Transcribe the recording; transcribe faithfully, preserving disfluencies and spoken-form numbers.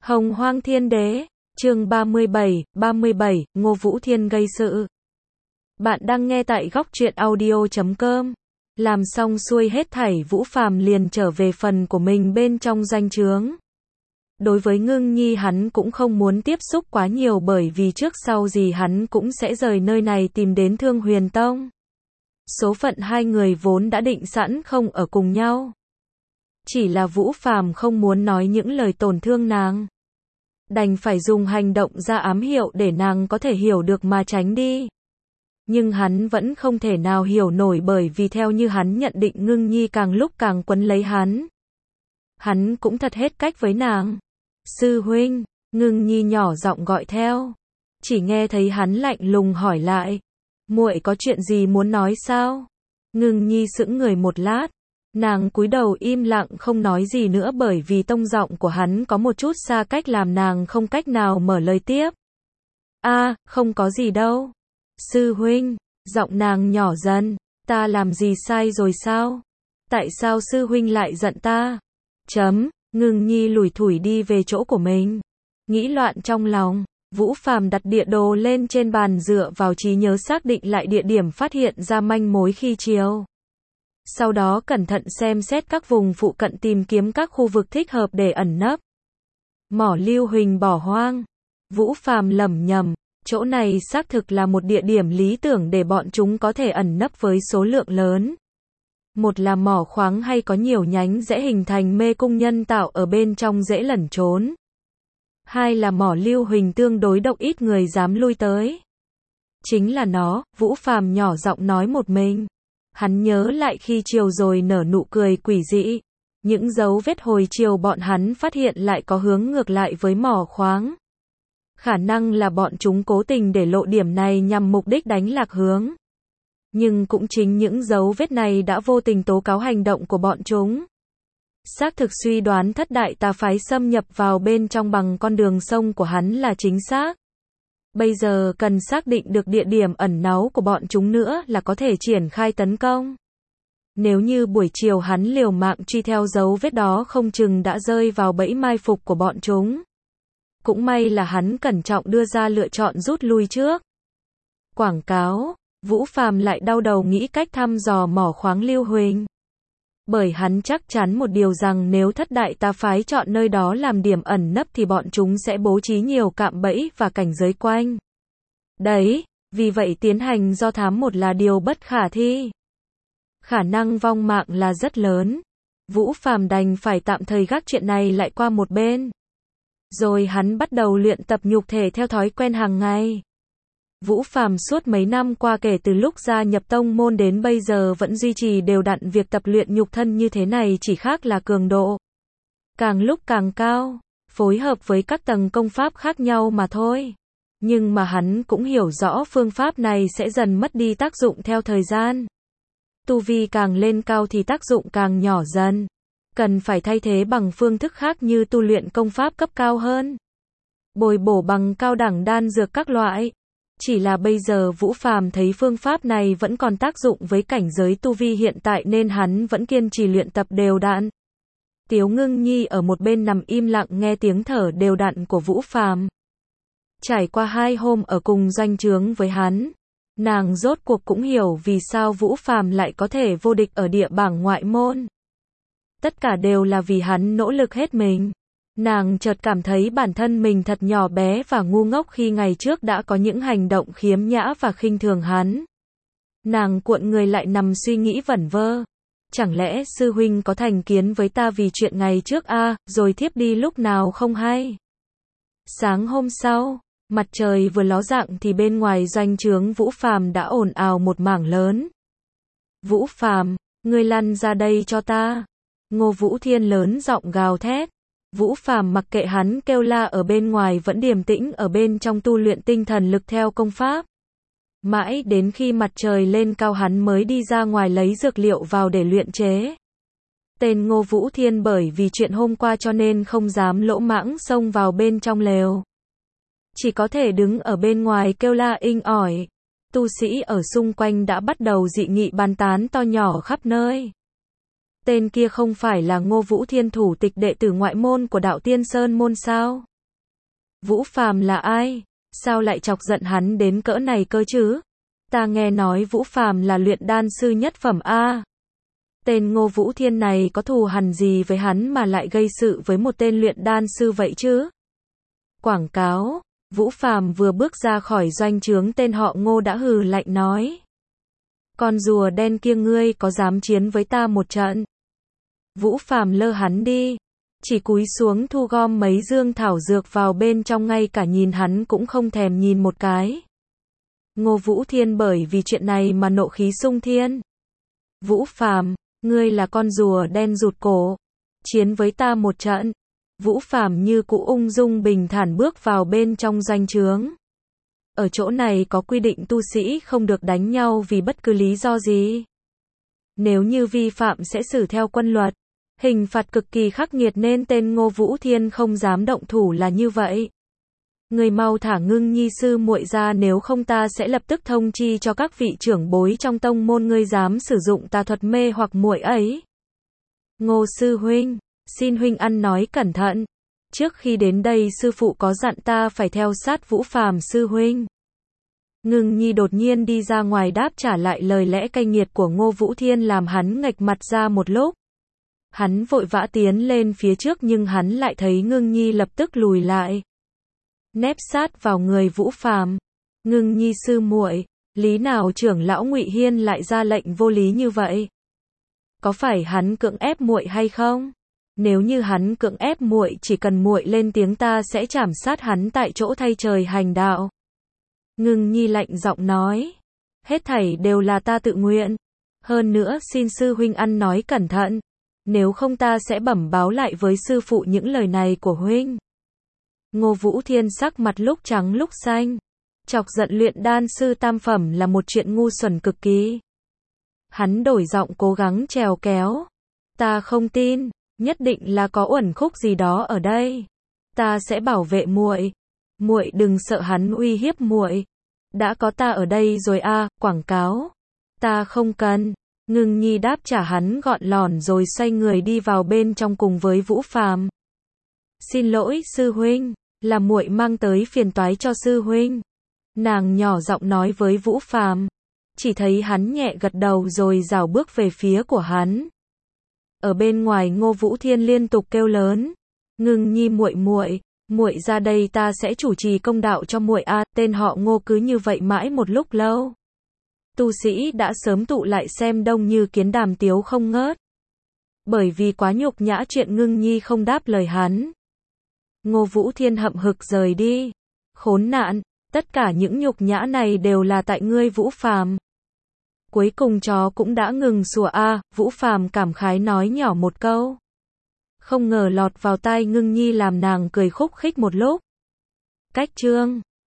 Hồng Hoang Thiên Đế, chương ba mươi bảy, ba mươi bảy, Ngô Vũ Thiên gây sự. Bạn đang nghe tại góc truyện audio chấm com. Làm xong xuôi hết thảy, Vũ Phàm liền trở về phần của mình bên trong doanh trướng. Đối với Ngưng Nhi hắn cũng không muốn tiếp xúc quá nhiều, bởi vì trước sau gì hắn cũng sẽ rời nơi này tìm đến Thương Huyền Tông. Số phận hai người vốn đã định sẵn không ở cùng nhau. Chỉ là Vũ Phàm không muốn nói những lời tổn thương nàng. Đành phải dùng hành động ra ám hiệu để nàng có thể hiểu được mà tránh đi. Nhưng hắn vẫn không thể nào hiểu nổi, bởi vì theo như hắn nhận định, Ngưng Nhi càng lúc càng quấn lấy hắn. Hắn cũng thật hết cách với nàng. Sư huynh, Ngưng Nhi nhỏ giọng gọi theo. Chỉ nghe thấy hắn lạnh lùng hỏi lại. Muội có chuyện gì muốn nói sao? Ngưng Nhi sững người một lát. Nàng cúi đầu im lặng không nói gì nữa, bởi vì tông giọng của hắn có một chút xa cách làm nàng không cách nào mở lời tiếp. A, à, không có gì đâu. Sư huynh, giọng nàng nhỏ dần, ta làm gì sai rồi sao? Tại sao sư huynh lại giận ta? Chấm, Ngưng Nhi lủi thủi đi về chỗ của mình. Nghĩ loạn trong lòng, Vũ Phàm đặt địa đồ lên trên bàn, dựa vào trí nhớ xác định lại địa điểm phát hiện ra manh mối khi chiều. Sau đó cẩn thận xem xét các vùng phụ cận, tìm kiếm các khu vực thích hợp để ẩn nấp. Mỏ Lưu Huỳnh bỏ hoang. Vũ Phàm lẩm nhẩm, chỗ này xác thực là một địa điểm lý tưởng để bọn chúng có thể ẩn nấp với số lượng lớn. Một là mỏ khoáng hay có nhiều nhánh dễ hình thành mê cung nhân tạo ở bên trong dễ lẩn trốn. Hai là mỏ Lưu Huỳnh tương đối độc, ít người dám lui tới. Chính là nó, Vũ Phàm nhỏ giọng nói một mình. Hắn nhớ lại khi chiều rồi nở nụ cười quỷ dị. Những dấu vết hồi chiều bọn hắn phát hiện lại có hướng ngược lại với mỏ khoáng. Khả năng là bọn chúng cố tình để lộ điểm này nhằm mục đích đánh lạc hướng. Nhưng cũng chính những dấu vết này đã vô tình tố cáo hành động của bọn chúng. Xác thực suy đoán thất đại tà phái xâm nhập vào bên trong bằng con đường sông của hắn là chính xác. Bây giờ cần xác định được địa điểm ẩn náu của bọn chúng nữa là có thể triển khai tấn công. Nếu như buổi chiều hắn liều mạng truy theo dấu vết đó, không chừng đã rơi vào bẫy mai phục của bọn chúng. Cũng may là hắn cẩn trọng đưa ra lựa chọn rút lui trước. Quảng cáo, Vũ Phàm lại đau đầu nghĩ cách thăm dò mỏ khoáng Lưu Huỳnh. Bởi hắn chắc chắn một điều rằng nếu thất đại tà phái chọn nơi đó làm điểm ẩn nấp thì bọn chúng sẽ bố trí nhiều cạm bẫy và cảnh giới quanh. Đấy, vì vậy tiến hành do thám một là điều bất khả thi. Khả năng vong mạng là rất lớn. Vũ Phàm đành phải tạm thời gác chuyện này lại qua một bên. Rồi hắn bắt đầu luyện tập nhục thể theo thói quen hàng ngày. Vũ Phàm suốt mấy năm qua, kể từ lúc gia nhập tông môn đến bây giờ, vẫn duy trì đều đặn việc tập luyện nhục thân như thế này, chỉ khác là cường độ càng lúc càng cao, phối hợp với các tầng công pháp khác nhau mà thôi. Nhưng mà hắn cũng hiểu rõ phương pháp này sẽ dần mất đi tác dụng theo thời gian. Tu vi càng lên cao thì tác dụng càng nhỏ dần. Cần phải thay thế bằng phương thức khác như tu luyện công pháp cấp cao hơn. Bồi bổ bằng cao đẳng đan dược các loại. Chỉ là bây giờ Vũ Phàm thấy phương pháp này vẫn còn tác dụng với cảnh giới tu vi hiện tại, nên hắn vẫn kiên trì luyện tập đều đặn. Tiếu Ngưng Nhi ở một bên nằm im lặng nghe tiếng thở đều đặn của Vũ Phàm. Trải qua hai hôm ở cùng doanh trướng với hắn, nàng rốt cuộc cũng hiểu vì sao Vũ Phàm lại có thể vô địch ở địa bảng ngoại môn. Tất cả đều là vì hắn nỗ lực hết mình. Nàng chợt cảm thấy bản thân mình thật nhỏ bé và ngu ngốc khi ngày trước đã có những hành động khiếm nhã và khinh thường hắn. Nàng cuộn người lại nằm suy nghĩ vẩn vơ. Chẳng lẽ sư huynh có thành kiến với ta vì chuyện ngày trước a, à, rồi thiếp đi lúc nào không hay. Sáng hôm sau, mặt trời vừa ló dạng thì bên ngoài doanh trướng Vũ Phàm đã ồn ào một mảng lớn. Vũ Phàm, ngươi lăn ra đây cho ta. Ngô Vũ Thiên lớn giọng gào thét. Vũ Phàm mặc kệ hắn kêu la, ở bên ngoài vẫn điềm tĩnh ở bên trong tu luyện tinh thần lực theo công pháp. Mãi đến khi mặt trời lên cao hắn mới đi ra ngoài lấy dược liệu vào để luyện chế. Tên Ngô Vũ Thiên bởi vì chuyện hôm qua cho nên không dám lỗ mãng xông vào bên trong lều. Chỉ có thể đứng ở bên ngoài kêu la inh ỏi. Tu sĩ ở xung quanh đã bắt đầu dị nghị bàn tán to nhỏ khắp nơi. Tên kia không phải là Ngô Vũ Thiên, thủ tịch đệ tử ngoại môn của Đạo Tiên Sơn môn sao? Vũ Phàm là ai? Sao lại chọc giận hắn đến cỡ này cơ chứ? Ta nghe nói Vũ Phàm là luyện đan sư nhất phẩm a. Tên Ngô Vũ Thiên này có thù hằn gì với hắn mà lại gây sự với một tên luyện đan sư vậy chứ? Quảng cáo. Vũ Phàm vừa bước ra khỏi doanh trướng, tên họ Ngô đã hừ lạnh nói: Con rùa đen kia, ngươi có dám chiến với ta một trận? Vũ Phàm lơ hắn đi, chỉ cúi xuống thu gom mấy dương thảo dược vào bên trong, ngay cả nhìn hắn cũng không thèm nhìn một cái. Ngô Vũ Thiên bởi vì chuyện này mà nộ khí xung thiên. Vũ Phàm, ngươi là con rùa đen rụt cổ, chiến với ta một trận. Vũ Phàm như cũ ung dung bình thản bước vào bên trong doanh trướng. Ở chỗ này có quy định tu sĩ không được đánh nhau vì bất cứ lý do gì. Nếu như vi phạm sẽ xử theo quân luật. Hình phạt cực kỳ khắc nghiệt nên tên Ngô Vũ Thiên không dám động thủ là như vậy. Người mau thả Ngưng Nhi sư muội ra, nếu không ta sẽ lập tức thông chi cho các vị trưởng bối trong tông môn ngươi dám sử dụng tà thuật mê hoặc muội ấy. Ngô sư huynh, xin huynh ăn nói cẩn thận. Trước khi đến đây sư phụ có dặn ta phải theo sát Vũ Phàm sư huynh. Ngưng Nhi đột nhiên đi ra ngoài đáp trả lại lời lẽ cay nghiệt của Ngô Vũ Thiên, làm hắn nghệch mặt ra một lúc. Hắn vội vã tiến lên phía trước nhưng hắn lại thấy Ngưng Nhi lập tức lùi lại, nép sát vào người Vũ Phàm. Ngưng Nhi sư muội, lý nào trưởng lão Ngụy Hiên lại ra lệnh vô lý như vậy? Có phải hắn cưỡng ép muội hay không? Nếu như hắn cưỡng ép muội, chỉ cần muội lên tiếng ta sẽ trảm sát hắn tại chỗ thay trời hành đạo. Ngưng Nhi lạnh giọng nói, hết thảy đều là ta tự nguyện. Hơn nữa xin sư huynh ăn nói cẩn thận, nếu không ta sẽ bẩm báo lại với sư phụ những lời này của huynh. Ngô Vũ Thiên sắc mặt lúc trắng lúc xanh. Chọc giận luyện đan sư tam phẩm là một chuyện ngu xuẩn cực kỳ. Hắn đổi giọng cố gắng trèo kéo. Ta không tin, nhất định là có uẩn khúc gì đó ở đây. Ta sẽ bảo vệ muội. Muội đừng sợ hắn uy hiếp muội. Đã có ta ở đây rồi a, à, quảng cáo. Ta không cần. Ngưng Nhi đáp trả hắn gọn lỏn rồi xoay người đi vào bên trong cùng với Vũ Phàm. Xin lỗi sư huynh, là muội mang tới phiền toái cho sư huynh. Nàng nhỏ giọng nói với Vũ Phàm. Chỉ thấy hắn nhẹ gật đầu rồi rảo bước về phía của hắn. Ở bên ngoài Ngô Vũ Thiên liên tục kêu lớn, Ngưng Nhi muội muội, muội ra đây ta sẽ chủ trì công đạo cho muội a. Tên họ Ngô cứ như vậy mãi một lúc lâu. Tu sĩ đã sớm tụ lại xem đông như kiến đàm tiếu không ngớt. Bởi vì quá nhục nhã chuyện Ngưng Nhi không đáp lời hắn. Ngô Vũ Thiên hậm hực rời đi. Khốn nạn, tất cả những nhục nhã này đều là tại ngươi Vũ Phàm. Cuối cùng chó cũng đã ngừng sủa a, à, Vũ Phàm cảm khái nói nhỏ một câu. Không ngờ lọt vào tai Ngưng Nhi làm nàng cười khúc khích một lúc. Cách chương